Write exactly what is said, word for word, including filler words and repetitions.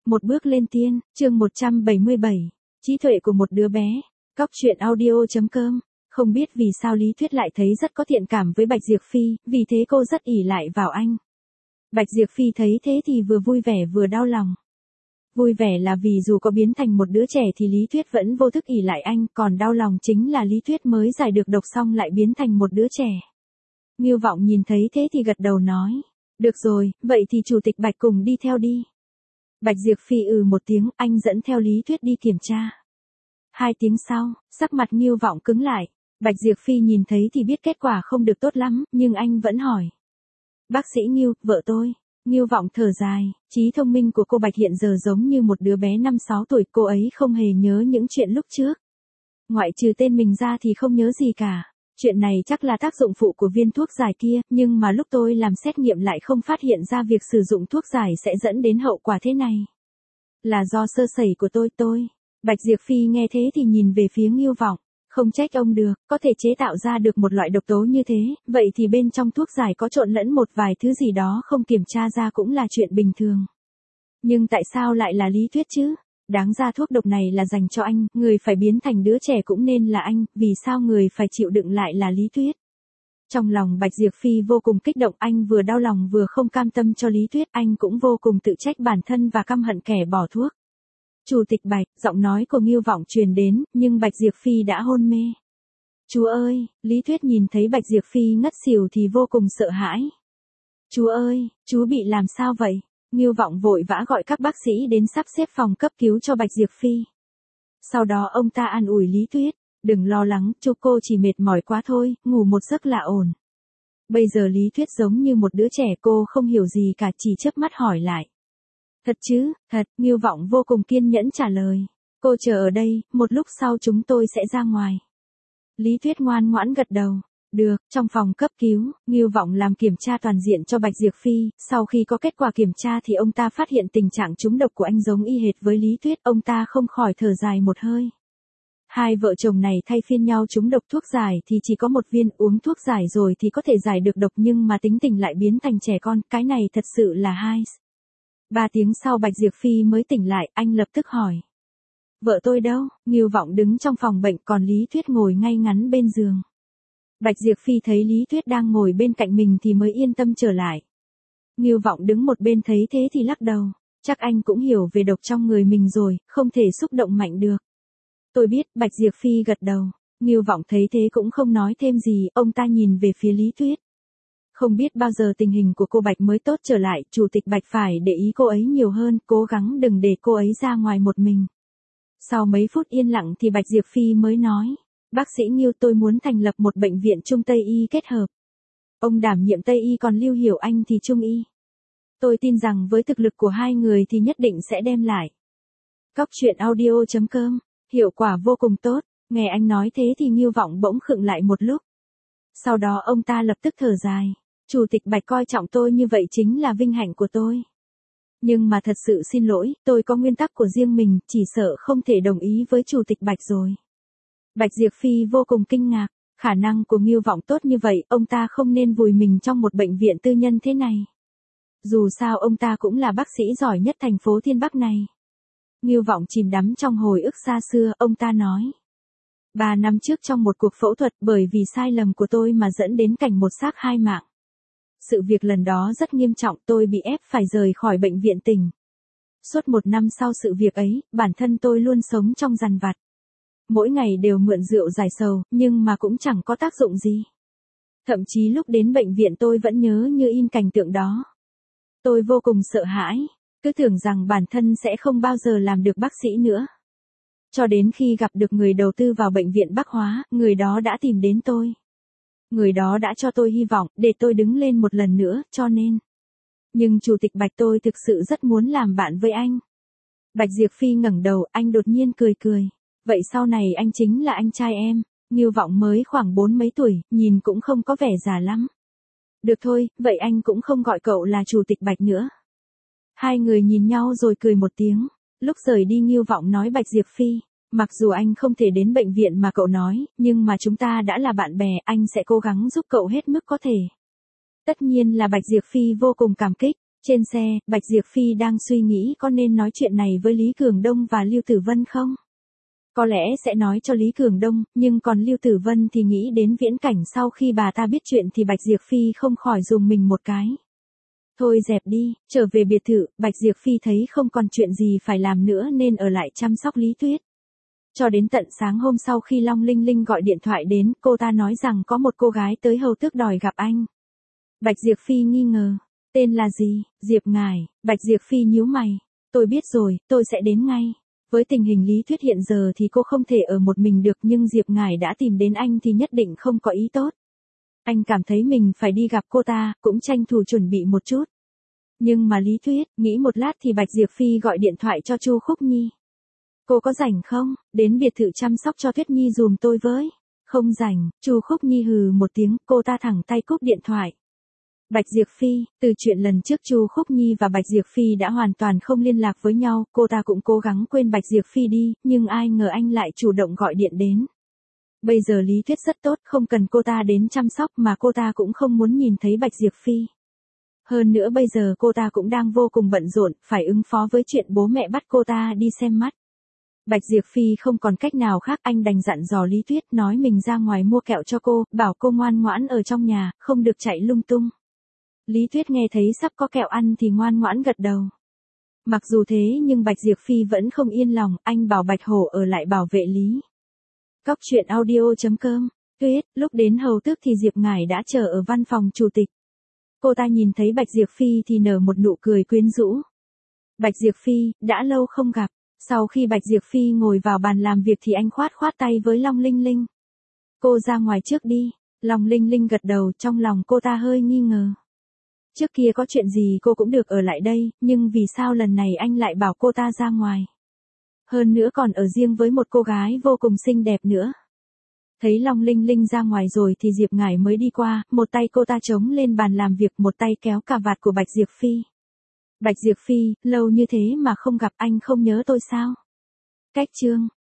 Một bước lên tiên, chương một trăm bảy mươi bảy, trí tuệ của một đứa bé. Cóc truyện audio chấm com. Không biết vì sao Lý Tuyết lại thấy rất có thiện cảm với Bạch Diệp Phi, vì thế cô rất ỷ lại vào anh. Bạch Diệp Phi thấy thế thì vừa vui vẻ vừa đau lòng. Vui vẻ là vì dù có biến thành một đứa trẻ thì Lý Tuyết vẫn vô thức ỷ lại anh, còn đau lòng chính là Lý Tuyết mới giải được độc xong lại biến thành một đứa trẻ. Ngưu Vọng nhìn thấy thế thì gật đầu nói, được rồi, vậy thì chủ tịch Bạch cùng đi theo đi. Bạch Diệp Phi ừ một tiếng, anh dẫn theo Lý Tuyết đi kiểm tra. Hai tiếng sau, sắc mặt Ngưu Vọng cứng lại. Bạch Diệp Phi nhìn thấy thì biết kết quả không được tốt lắm, nhưng anh vẫn hỏi. Bác sĩ Ngưu, vợ tôi. Ngưu Vọng thở dài, trí thông minh của cô Bạch hiện giờ giống như một đứa bé năm sáu tuổi, cô ấy không hề nhớ những chuyện lúc trước. Ngoại trừ tên mình ra thì không nhớ gì cả. Chuyện này chắc là tác dụng phụ của viên thuốc giải kia, nhưng mà lúc tôi làm xét nghiệm lại không phát hiện ra việc sử dụng thuốc giải sẽ dẫn đến hậu quả thế này. Là do sơ sẩy của tôi tôi. Bạch Diệp Phi nghe thế thì nhìn về phía Ngưu Vọng. Không trách ông được, có thể chế tạo ra được một loại độc tố như thế, vậy thì bên trong thuốc giải có trộn lẫn một vài thứ gì đó không kiểm tra ra cũng là chuyện bình thường. Nhưng tại sao lại là Lý Tuyết chứ? Đáng ra thuốc độc này là dành cho anh, người phải biến thành đứa trẻ cũng nên là anh, vì sao người phải chịu đựng lại là Lý Tuyết? Trong lòng Bạch Diệp Phi vô cùng kích động, anh vừa đau lòng vừa không cam tâm cho Lý Tuyết, anh cũng vô cùng tự trách bản thân và căm hận kẻ bỏ thuốc. Chủ tịch Bạch, giọng nói của Ngưu Vọng truyền đến, nhưng Bạch Diệp Phi đã hôn mê. Chú ơi, Lý Tuyết nhìn thấy Bạch Diệp Phi ngất xỉu thì vô cùng sợ hãi. Chú ơi, chú bị làm sao vậy? Ngưu Vọng vội vã gọi các bác sĩ đến sắp xếp phòng cấp cứu cho Bạch Diệp Phi. Sau đó ông ta an ủi Lý Tuyết, đừng lo lắng, chú cô chỉ mệt mỏi quá thôi, ngủ một giấc là ổn. Bây giờ Lý Tuyết giống như một đứa trẻ, cô không hiểu gì cả, chỉ chớp mắt hỏi lại. Thật chứ, thật, Ngưu Vọng vô cùng kiên nhẫn trả lời. Cô chờ ở đây, một lúc sau chúng tôi sẽ ra ngoài. Lý Tuyết ngoan ngoãn gật đầu. Được, trong phòng cấp cứu, Ngưu Vọng làm kiểm tra toàn diện cho Bạch Diệp Phi, sau khi có kết quả kiểm tra thì ông ta phát hiện tình trạng trúng độc của anh giống y hệt với Lý Tuyết, ông ta không khỏi thở dài một hơi. Hai vợ chồng này thay phiên nhau trúng độc thuốc giải thì chỉ có một viên, uống thuốc giải rồi thì có thể giải được độc nhưng mà tính tình lại biến thành trẻ con, cái này thật sự là hai. Ba tiếng sau Bạch Diệp Phi mới tỉnh lại, anh lập tức hỏi. Vợ tôi đâu? Ngưu Vọng đứng trong phòng bệnh, còn Lý Tuyết ngồi ngay ngắn bên giường. Bạch Diệp Phi thấy Lý Tuyết đang ngồi bên cạnh mình thì mới yên tâm trở lại. Ngưu Vọng đứng một bên thấy thế thì lắc đầu. Chắc anh cũng hiểu về độc trong người mình rồi, không thể xúc động mạnh được. Tôi biết, Bạch Diệp Phi gật đầu. Ngưu Vọng thấy thế cũng không nói thêm gì, ông ta nhìn về phía Lý Tuyết. Không biết bao giờ tình hình của cô Bạch mới tốt trở lại, chủ tịch Bạch phải để ý cô ấy nhiều hơn, cố gắng đừng để cô ấy ra ngoài một mình. Sau mấy phút yên lặng thì Bạch Diệp Phi mới nói, bác sĩ Ngưu, tôi muốn thành lập một bệnh viện Trung Tây Y kết hợp. Ông đảm nhiệm Tây Y còn Lưu Hiểu Anh thì Trung Y. Tôi tin rằng với thực lực của hai người thì nhất định sẽ đem lại. Cóc truyện audio chấm com, hiệu quả vô cùng tốt, nghe anh nói thế thì Ngưu Vọng bỗng khựng lại một lúc. Sau đó ông ta lập tức thở dài. Chủ tịch Bạch coi trọng tôi như vậy chính là vinh hạnh của tôi. Nhưng mà thật sự xin lỗi, tôi có nguyên tắc của riêng mình, chỉ sợ không thể đồng ý với chủ tịch Bạch rồi. Bạch Diệp Phi vô cùng kinh ngạc, khả năng của Ngưu Vọng tốt như vậy, ông ta không nên vùi mình trong một bệnh viện tư nhân thế này. Dù sao ông ta cũng là bác sĩ giỏi nhất thành phố Thiên Bắc này. Ngưu Vọng chìm đắm trong hồi ức xa xưa, ông ta nói. Ba năm trước trong một cuộc phẫu thuật, bởi vì sai lầm của tôi mà dẫn đến cảnh một xác hai mạng. Sự việc lần đó rất nghiêm trọng, tôi bị ép phải rời khỏi bệnh viện tỉnh. Suốt một năm sau sự việc ấy, bản thân tôi luôn sống trong dằn vặt. Mỗi ngày đều mượn rượu giải sầu, nhưng mà cũng chẳng có tác dụng gì. Thậm chí lúc đến bệnh viện tôi vẫn nhớ như in cảnh tượng đó. Tôi vô cùng sợ hãi, cứ tưởng rằng bản thân sẽ không bao giờ làm được bác sĩ nữa. Cho đến khi gặp được người đầu tư vào bệnh viện Bắc Hóa, người đó đã tìm đến tôi. Người đó đã cho tôi hy vọng, để tôi đứng lên một lần nữa, cho nên. Nhưng chủ tịch Bạch, tôi thực sự rất muốn làm bạn với anh. Bạch Diệp Phi ngẩng đầu, anh đột nhiên cười cười. Vậy sau này anh chính là anh trai em. Ngưu Vọng mới khoảng bốn mấy tuổi, nhìn cũng không có vẻ già lắm. Được thôi, vậy anh cũng không gọi cậu là chủ tịch Bạch nữa. Hai người nhìn nhau rồi cười một tiếng. Lúc rời đi Ngưu Vọng nói Bạch Diệp Phi. Mặc dù anh không thể đến bệnh viện mà cậu nói, nhưng mà chúng ta đã là bạn bè, anh sẽ cố gắng giúp cậu hết mức có thể. Tất nhiên là Bạch Diệp Phi vô cùng cảm kích, Trên xe, Bạch Diệp Phi đang suy nghĩ có nên nói chuyện này với Lý Cường Đông và Lưu Tử Vân không? Có lẽ sẽ nói cho Lý Cường Đông, nhưng còn Lưu Tử Vân thì nghĩ đến viễn cảnh sau khi bà ta biết chuyện thì Bạch Diệp Phi không khỏi dùng mình một cái. Thôi dẹp đi, trở về biệt thự, Bạch Diệp Phi thấy không còn chuyện gì phải làm nữa nên ở lại chăm sóc Lý Tuyết. Cho đến tận sáng hôm sau khi Long Linh Linh gọi điện thoại đến, cô ta nói rằng có một cô gái tới hầu tước đòi gặp anh. Bạch Diệp Phi nghi ngờ. Tên là gì? Diệp Ngải. Bạch Diệp Phi nhíu mày. Tôi biết rồi, tôi sẽ đến ngay. Với tình hình Lý Tuyết hiện giờ thì cô không thể ở một mình được, nhưng Diệp Ngải đã tìm đến anh thì nhất định không có ý tốt. Anh cảm thấy mình phải đi gặp cô ta, cũng tranh thủ chuẩn bị một chút. Nhưng mà Lý Tuyết, nghĩ một lát thì Bạch Diệp Phi gọi điện thoại cho Chu Khúc Nhi. Cô có rảnh không? Đến biệt thự chăm sóc cho Tuyết Nhi dùm tôi với. Không rảnh, Chu Khúc Nhi hừ một tiếng, cô ta thẳng tay cúp điện thoại. Bạch Diệp Phi, từ chuyện lần trước Chu Khúc Nhi và Bạch Diệp Phi đã hoàn toàn không liên lạc với nhau, cô ta cũng cố gắng quên Bạch Diệp Phi đi, nhưng ai ngờ anh lại chủ động gọi điện đến. Bây giờ Lý Tuyết rất tốt, không cần cô ta đến chăm sóc mà cô ta cũng không muốn nhìn thấy Bạch Diệp Phi. Hơn nữa bây giờ cô ta cũng đang vô cùng bận rộn, phải ứng phó với chuyện bố mẹ bắt cô ta đi xem mắt. Bạch Diệp Phi không còn cách nào khác, anh đành dặn dò Lý Tuyết nói mình ra ngoài mua kẹo cho cô, bảo cô ngoan ngoãn ở trong nhà, không được chạy lung tung. Lý Tuyết nghe thấy sắp có kẹo ăn thì ngoan ngoãn gật đầu. Mặc dù thế nhưng Bạch Diệp Phi vẫn không yên lòng, anh bảo Bạch Hổ ở lại bảo vệ Lý. Cóc truyện audio chấm com. Tuyết, lúc đến hầu tước thì Diệp Ngải đã chờ ở văn phòng chủ tịch. Cô ta nhìn thấy Bạch Diệp Phi thì nở một nụ cười quyến rũ. Bạch Diệp Phi, đã lâu không gặp. Sau khi Bạch Diệp Phi ngồi vào bàn làm việc thì anh khoát khoát tay với Long Linh Linh. Cô ra ngoài trước đi. Long Linh Linh gật đầu, trong lòng cô ta hơi nghi ngờ. Trước kia có chuyện gì cô cũng được ở lại đây, nhưng vì sao lần này anh lại bảo cô ta ra ngoài? Hơn nữa còn ở riêng với một cô gái vô cùng xinh đẹp nữa. Thấy Long Linh Linh ra ngoài rồi thì Diệp Ngải mới đi qua, một tay cô ta chống lên bàn làm việc, một tay kéo cà vạt của Bạch Diệp Phi. Bạch Diệp Phi, lâu như thế mà không gặp, anh không nhớ tôi sao? Cách chương.